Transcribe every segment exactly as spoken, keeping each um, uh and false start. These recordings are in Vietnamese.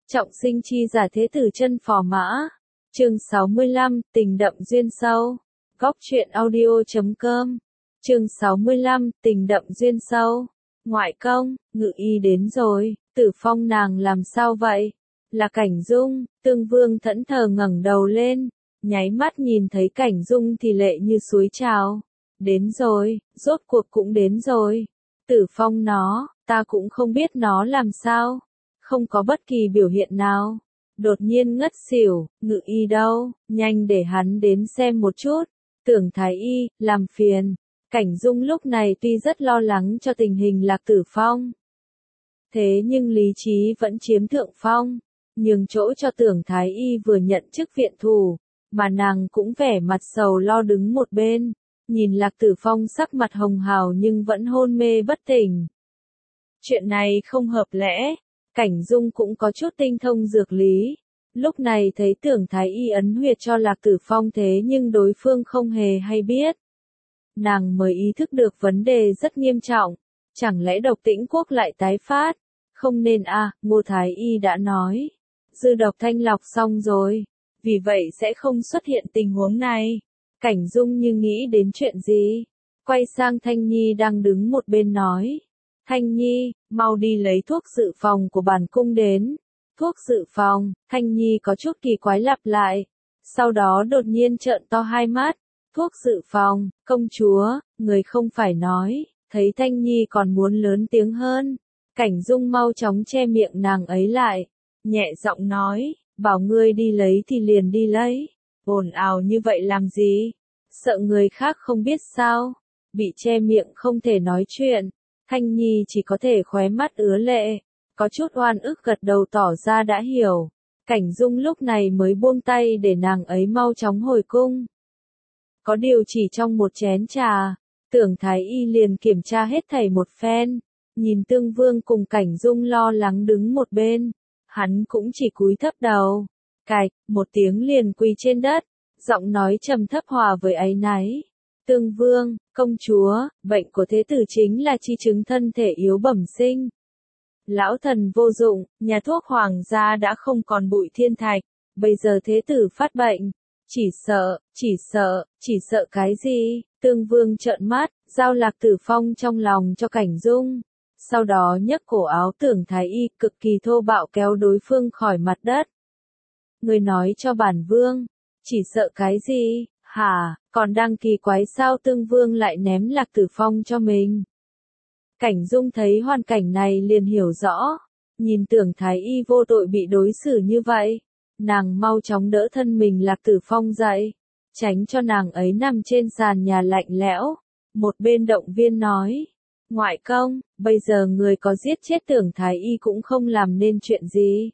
Trọng sinh chi giả thế tử chân phò mã. Chương sáu mươi lăm, tình đậm duyên sâu. Góc truyện audio chấm com. Chương sáu mươi lăm, tình đậm duyên sâu. Ngoại công, Ngự Y đến rồi, Tử Phong nàng làm sao vậy? Là Cảnh Dung. Tương Vương thẫn thờ ngẩng đầu lên, nháy mắt nhìn thấy Cảnh Dung thì lệ như suối trào. Đến rồi, rốt cuộc cũng đến rồi. Tử Phong nó, ta cũng không biết nó làm sao. Không có bất kỳ biểu hiện nào. Đột nhiên ngất xỉu, Ngự Y đâu, nhanh để hắn đến xem một chút. Tưởng Thái Y, làm phiền. Cảnh Dung lúc này tuy rất lo lắng cho tình hình Lạc Tử Phong. Thế nhưng lý trí vẫn chiếm thượng phong, nhường chỗ cho Tưởng Thái Y vừa nhận chức viện thủ, mà nàng cũng vẻ mặt sầu lo đứng một bên, nhìn Lạc Tử Phong sắc mặt hồng hào nhưng vẫn hôn mê bất tỉnh. Chuyện này không hợp lẽ. Cảnh Dung cũng có chút tinh thông dược lý. Lúc này thấy Tưởng Thái Y ấn huyệt cho Lạc Tử Phong thế nhưng đối phương không hề hay biết. Nàng mới ý thức được vấn đề rất nghiêm trọng. Chẳng lẽ độc Tĩnh Quốc lại tái phát? Không nên à, Ngô Thái Y đã nói. Dư độc thanh lọc xong rồi. Vì vậy sẽ không xuất hiện tình huống này. Cảnh Dung như nghĩ đến chuyện gì. Quay sang Thanh Nhi đang đứng một bên nói. Thanh Nhi, mau đi lấy thuốc dự phòng của bản cung đến. Thuốc dự phòng, Thanh Nhi có chút kỳ quái lặp lại. Sau đó đột nhiên trợn to hai mắt. Thuốc dự phòng, công chúa, người không phải nói. Thấy Thanh Nhi còn muốn lớn tiếng hơn. Cảnh Dung mau chóng che miệng nàng ấy lại. Nhẹ giọng nói, bảo ngươi đi lấy thì liền đi lấy. Ồn ào như vậy làm gì? Sợ người khác không biết sao? Bị che miệng không thể nói chuyện. Thanh Nhi chỉ có thể khóe mắt ứa lệ, có chút oan ức gật đầu tỏ ra đã hiểu. Cảnh Dung lúc này mới buông tay để nàng ấy mau chóng hồi cung. Có điều chỉ trong một chén trà, Tưởng Thái Y liền kiểm tra hết thảy một phen, nhìn Tương Vương cùng Cảnh Dung lo lắng đứng một bên, hắn cũng chỉ cúi thấp đầu, cạch, một tiếng liền quỳ trên đất, giọng nói trầm thấp hòa với áy náy. Tương Vương, công chúa, bệnh của thế tử chính là chi chứng thân thể yếu bẩm sinh. Lão thần vô dụng, nhà thuốc hoàng gia đã không còn bụi thiên thạch, bây giờ thế tử phát bệnh. Chỉ sợ, chỉ sợ, chỉ sợ cái gì? Tương Vương trợn mắt, giao Lạc Tử Phong trong lòng cho Cảnh Dung. Sau đó nhấc cổ áo Tưởng Thái Y cực kỳ thô bạo kéo đối phương khỏi mặt đất. Người nói cho bản vương, chỉ sợ cái gì? Hả, còn đang kỳ quái sao Tương Vương lại ném Lạc Tử Phong cho mình. Cảnh Dung thấy hoàn cảnh này liền hiểu rõ, nhìn Tưởng Thái Y vô tội bị đối xử như vậy, nàng mau chóng đỡ thân mình Lạc Tử Phong dậy, tránh cho nàng ấy nằm trên sàn nhà lạnh lẽo, một bên động viên nói, ngoại công, bây giờ người có giết chết Tưởng Thái Y cũng không làm nên chuyện gì.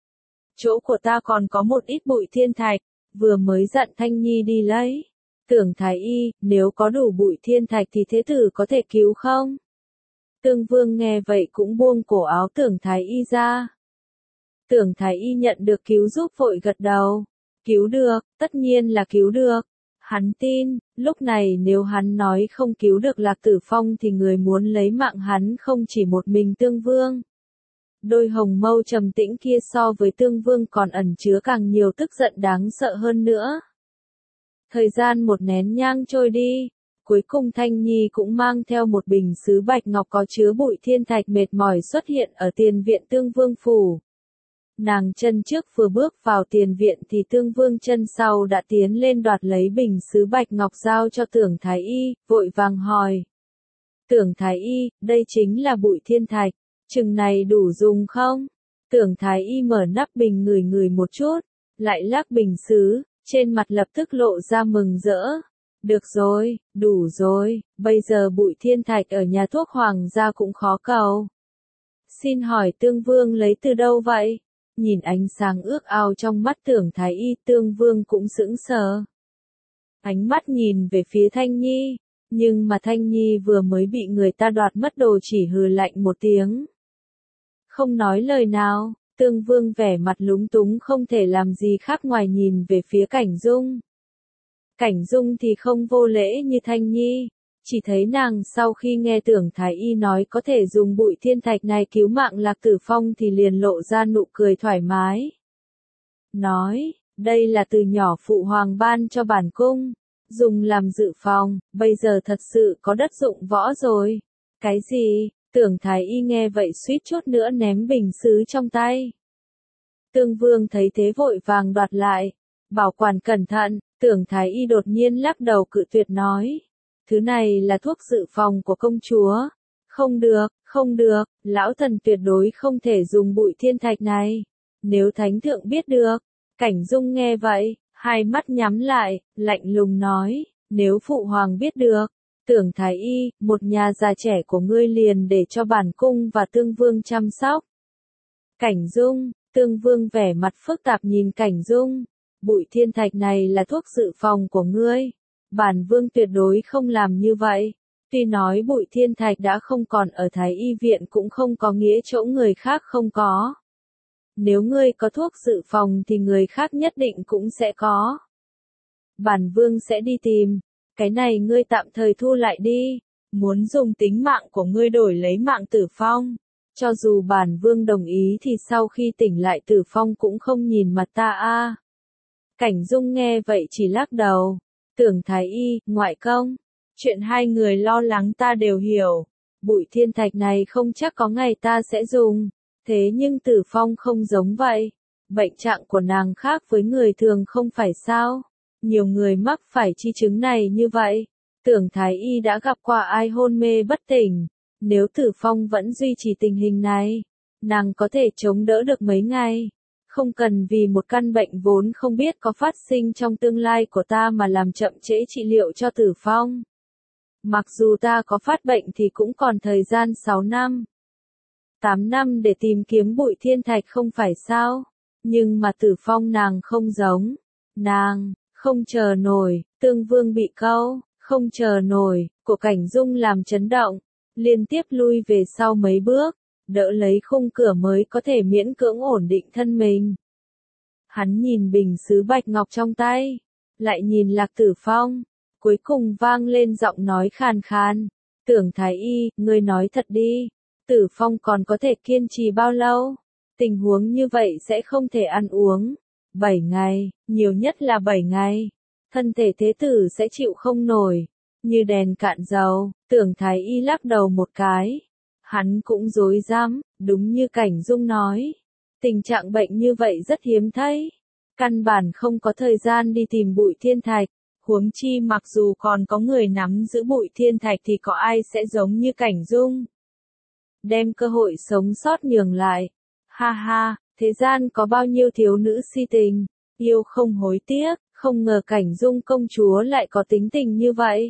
Chỗ của ta còn có một ít bụi thiên thạch. Vừa mới dặn Thanh Nhi đi lấy. Tưởng Thái Y, nếu có đủ bụi thiên thạch thì thế tử có thể cứu không? Tương Vương nghe vậy cũng buông cổ áo Tưởng Thái Y ra. Tưởng Thái Y nhận được cứu giúp vội gật đầu. Cứu được, tất nhiên là cứu được. Hắn tin, lúc này nếu hắn nói không cứu được Lạc Tử Phong thì người muốn lấy mạng hắn không chỉ một mình Tương Vương. Đôi hồng mâu trầm tĩnh kia so với Tương Vương còn ẩn chứa càng nhiều tức giận đáng sợ hơn nữa. Thời gian một nén nhang trôi đi, cuối cùng Thanh Nhi cũng mang theo một bình sứ bạch ngọc có chứa bụi thiên thạch mệt mỏi xuất hiện ở tiền viện Tương Vương phủ. Nàng chân trước vừa bước vào tiền viện thì Tương Vương chân sau đã tiến lên đoạt lấy bình sứ bạch ngọc giao cho Tưởng Thái Y, vội vàng hỏi. Tưởng Thái Y, đây chính là bụi thiên thạch. Chừng này đủ dùng không? Tưởng Thái Y mở nắp bình ngửi ngửi một chút, lại lắc bình sứ, trên mặt lập tức lộ ra mừng rỡ. Được rồi, đủ rồi, bây giờ bụi thiên thạch ở nhà thuốc hoàng gia cũng khó cầu. Xin hỏi Tương Vương lấy từ đâu vậy? Nhìn ánh sáng ước ao trong mắt Tưởng Thái Y, Tương Vương cũng sững sờ. Ánh mắt nhìn về phía Thanh Nhi, nhưng mà Thanh Nhi vừa mới bị người ta đoạt mất đồ chỉ hừ lạnh một tiếng. Không nói lời nào, Tương Vương vẻ mặt lúng túng không thể làm gì khác ngoài nhìn về phía Cảnh Dung. Cảnh Dung thì không vô lễ như Thanh Nhi, chỉ thấy nàng sau khi nghe Tưởng Thái Y nói có thể dùng bụi thiên thạch này cứu mạng Lạc Tử Phong thì liền lộ ra nụ cười thoải mái. Nói, đây là từ nhỏ phụ hoàng ban cho bản cung, dùng làm dự phòng, bây giờ thật sự có đất dụng võ rồi. Cái gì? Tưởng Thái Y nghe vậy suýt chút nữa ném bình sứ trong tay. Tương Vương thấy thế vội vàng đoạt lại, bảo quản cẩn thận. Tưởng Thái Y đột nhiên lắc đầu cự tuyệt nói, thứ này là thuốc dự phòng của công chúa. Không được, không được, lão thần tuyệt đối không thể dùng bụi thiên thạch này. Nếu thánh thượng biết được. Cảnh Dung nghe vậy, hai mắt nhắm lại, lạnh lùng nói, nếu phụ hoàng biết được, Tưởng Thái Y, một nhà già trẻ của ngươi liền để cho bản cung và Tương Vương chăm sóc. Cảnh Dung, Tương Vương vẻ mặt phức tạp nhìn Cảnh Dung, bụi thiên thạch này là thuốc dự phòng của ngươi, bản vương tuyệt đối không làm như vậy. Tuy nói bụi thiên thạch đã không còn ở Thái Y viện cũng không có nghĩa chỗ người khác không có. Nếu ngươi có thuốc dự phòng thì người khác nhất định cũng sẽ có. Bản vương sẽ đi tìm, cái này ngươi tạm thời thu lại đi, muốn dùng tính mạng của ngươi đổi lấy mạng Tử Phong. Cho dù bản vương đồng ý thì sau khi tỉnh lại Tử Phong cũng không nhìn mặt ta a. Cảnh Dung nghe vậy chỉ lắc đầu, Tưởng Thái Y, ngoại công, chuyện hai người lo lắng ta đều hiểu, bụi thiên thạch này không chắc có ngày ta sẽ dùng. Thế nhưng Tử Phong không giống vậy, bệnh trạng của nàng khác với người thường không phải sao, nhiều người mắc phải chi chứng này như vậy, Tưởng Thái Y đã gặp qua ai hôn mê bất tỉnh, nếu Tử Phong vẫn duy trì tình hình này, nàng có thể chống đỡ được mấy ngày, không cần vì một căn bệnh vốn không biết có phát sinh trong tương lai của ta mà làm chậm trễ trị liệu cho Tử Phong. Mặc dù ta có phát bệnh thì cũng còn thời gian sáu năm. tám năm để tìm kiếm bụi thiên thạch không phải sao, nhưng mà Tử Phong nàng không giống, nàng, không chờ nổi, Tương Vương bị câu, không chờ nổi, của Cảnh Dung làm chấn động, liên tiếp lui về sau mấy bước, đỡ lấy khung cửa mới có thể miễn cưỡng ổn định thân mình. Hắn nhìn bình sứ bạch ngọc trong tay, lại nhìn Lạc Tử Phong, cuối cùng vang lên giọng nói khàn khàn, Tưởng Thái Y, ngươi nói thật đi. Tử Phong còn có thể kiên trì bao lâu? Tình huống như vậy sẽ không thể ăn uống. bảy ngày, nhiều nhất là bảy ngày. Thân thể thế tử sẽ chịu không nổi. Như đèn cạn dầu, Tưởng Thái Y lắc đầu một cái. Hắn cũng rối rắm, đúng như Cảnh Dung nói. Tình trạng bệnh như vậy rất hiếm thấy. Căn bản không có thời gian đi tìm bụi thiên thạch. Huống chi mặc dù còn có người nắm giữ bụi thiên thạch thì có ai sẽ giống như Cảnh Dung. Đem cơ hội sống sót nhường lại. Ha ha, thế gian có bao nhiêu thiếu nữ si tình, yêu không hối tiếc, không ngờ Cảnh Dung công chúa lại có tính tình như vậy.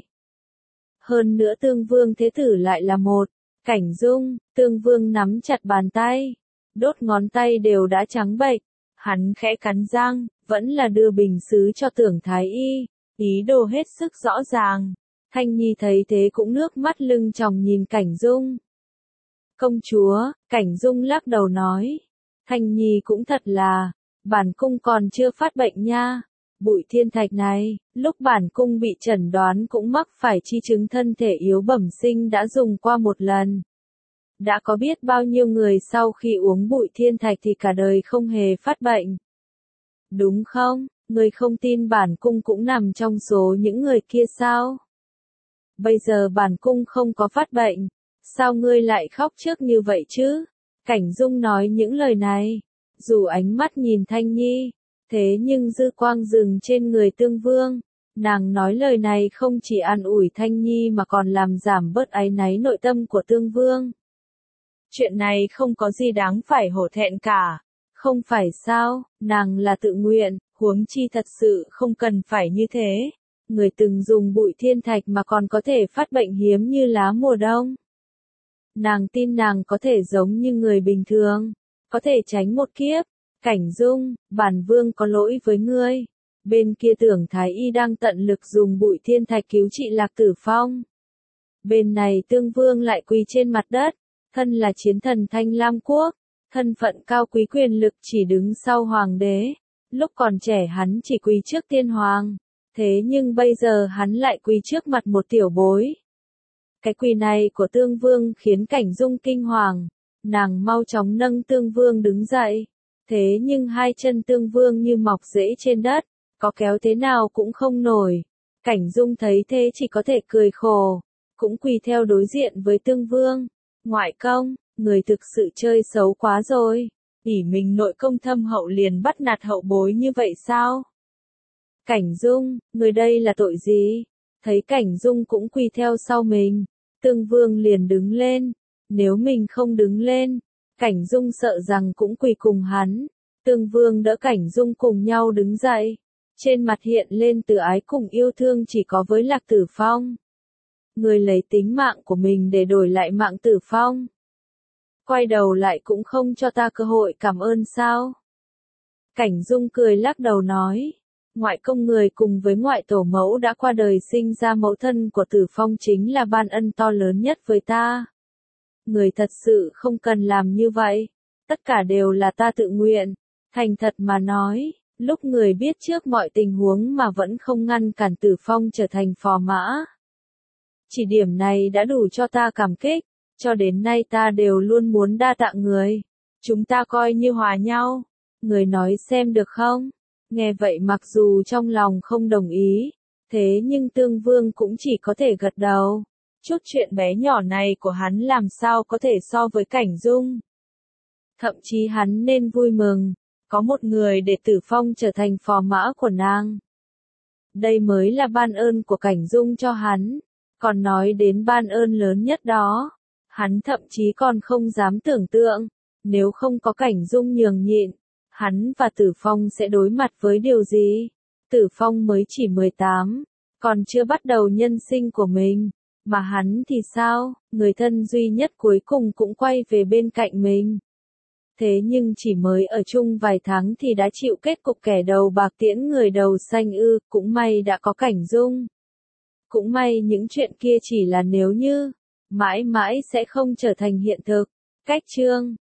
Hơn nữa Tương Vương thế tử lại là một. Cảnh Dung, Tương Vương nắm chặt bàn tay, đốt ngón tay đều đã trắng bệch, hắn khẽ cắn răng, vẫn là đưa bình sứ cho Tưởng Thái Y, ý đồ hết sức rõ ràng. Thanh Nhi thấy thế cũng nước mắt lưng tròng nhìn Cảnh Dung. Công chúa, Cảnh Dung lắc đầu nói, Thanh Nhi cũng thật là, bản cung còn chưa phát bệnh nha. Bụi thiên thạch này, lúc bản cung bị chẩn đoán cũng mắc phải chi chứng thân thể yếu bẩm sinh đã dùng qua một lần. Đã có biết bao nhiêu người sau khi uống bụi thiên thạch thì cả đời không hề phát bệnh. Đúng không, người không tin bản cung cũng nằm trong số những người kia sao? Bây giờ bản cung không có phát bệnh, sao ngươi lại khóc trước như vậy chứ? Cảnh Dung nói những lời này, dù ánh mắt nhìn Thanh Nhi, thế nhưng dư quang dừng trên người Tương Vương. Nàng nói lời này không chỉ an ủi Thanh Nhi mà còn làm giảm bớt áy náy nội tâm của Tương Vương. Chuyện này không có gì đáng phải hổ thẹn cả. Không phải sao, nàng là tự nguyện, huống chi thật sự không cần phải như thế. Người từng dùng bụi thiên thạch mà còn có thể phát bệnh hiếm như lá mùa đông. Nàng tin nàng có thể giống như người bình thường, có thể tránh một kiếp. Cảnh Dung, bản vương có lỗi với ngươi. Bên kia Tưởng Thái Y đang tận lực dùng bụi thiên thạch cứu trị Lạc Tử Phong. Bên này Tương Vương lại quỳ trên mặt đất, thân là chiến thần Thanh Lam Quốc, thân phận cao quý quyền lực chỉ đứng sau hoàng đế. Lúc còn trẻ hắn chỉ quỳ trước tiên hoàng, thế nhưng bây giờ hắn lại quỳ trước mặt một tiểu bối. Cái quỳ này của Tương Vương khiến Cảnh Dung kinh hoàng, nàng mau chóng nâng Tương Vương đứng dậy. Thế nhưng hai chân Tương Vương như mọc rễ trên đất, có kéo thế nào cũng không nổi. Cảnh Dung thấy thế chỉ có thể cười khổ, cũng quỳ theo đối diện với Tương Vương. Ngoại công, người thực sự chơi xấu quá rồi. ỷ mình nội công thâm hậu liền bắt nạt hậu bối như vậy sao? Cảnh Dung, người đây là tội gì? Thấy Cảnh Dung cũng quỳ theo sau mình, Tương Vương liền đứng lên. Nếu mình không đứng lên, Cảnh Dung sợ rằng cũng quỳ cùng hắn. Tương Vương đỡ Cảnh Dung cùng nhau đứng dậy. Trên mặt hiện lên từ ái cùng yêu thương chỉ có với Lạc Tử Phong. Người lấy tính mạng của mình để đổi lại mạng Tử Phong. Quay đầu lại cũng không cho ta cơ hội cảm ơn sao? Cảnh Dung cười lắc đầu nói. Ngoại công người cùng với ngoại tổ mẫu đã qua đời sinh ra mẫu thân của Tử Phong chính là ban ân to lớn nhất với ta. Người thật sự không cần làm như vậy. Tất cả đều là ta tự nguyện. Thành thật mà nói, lúc người biết trước mọi tình huống mà vẫn không ngăn cản Tử Phong trở thành phò mã. Chỉ điểm này đã đủ cho ta cảm kích. Cho đến nay ta đều luôn muốn đa tạ người. Chúng ta coi như hòa nhau. Người nói xem được không? Nghe vậy mặc dù trong lòng không đồng ý, thế nhưng Tương Vương cũng chỉ có thể gật đầu. Chút chuyện bé nhỏ này của hắn làm sao có thể so với Cảnh Dung. Thậm chí hắn nên vui mừng, có một người để Tử Phong trở thành phò mã của nàng. Đây mới là ban ơn của Cảnh Dung cho hắn. Còn nói đến ban ơn lớn nhất đó, hắn thậm chí còn không dám tưởng tượng, nếu không có Cảnh Dung nhường nhịn, hắn và Tử Phong sẽ đối mặt với điều gì? Tử Phong mới chỉ mười tám, còn chưa bắt đầu nhân sinh của mình, mà hắn thì sao? Người thân duy nhất cuối cùng cũng quay về bên cạnh mình. Thế nhưng chỉ mới ở chung vài tháng thì đã chịu kết cục kẻ đầu bạc tiễn người đầu xanh ư, cũng may đã có Cảnh Dung. Cũng may những chuyện kia chỉ là nếu như, mãi mãi sẽ không trở thành hiện thực. Cách chương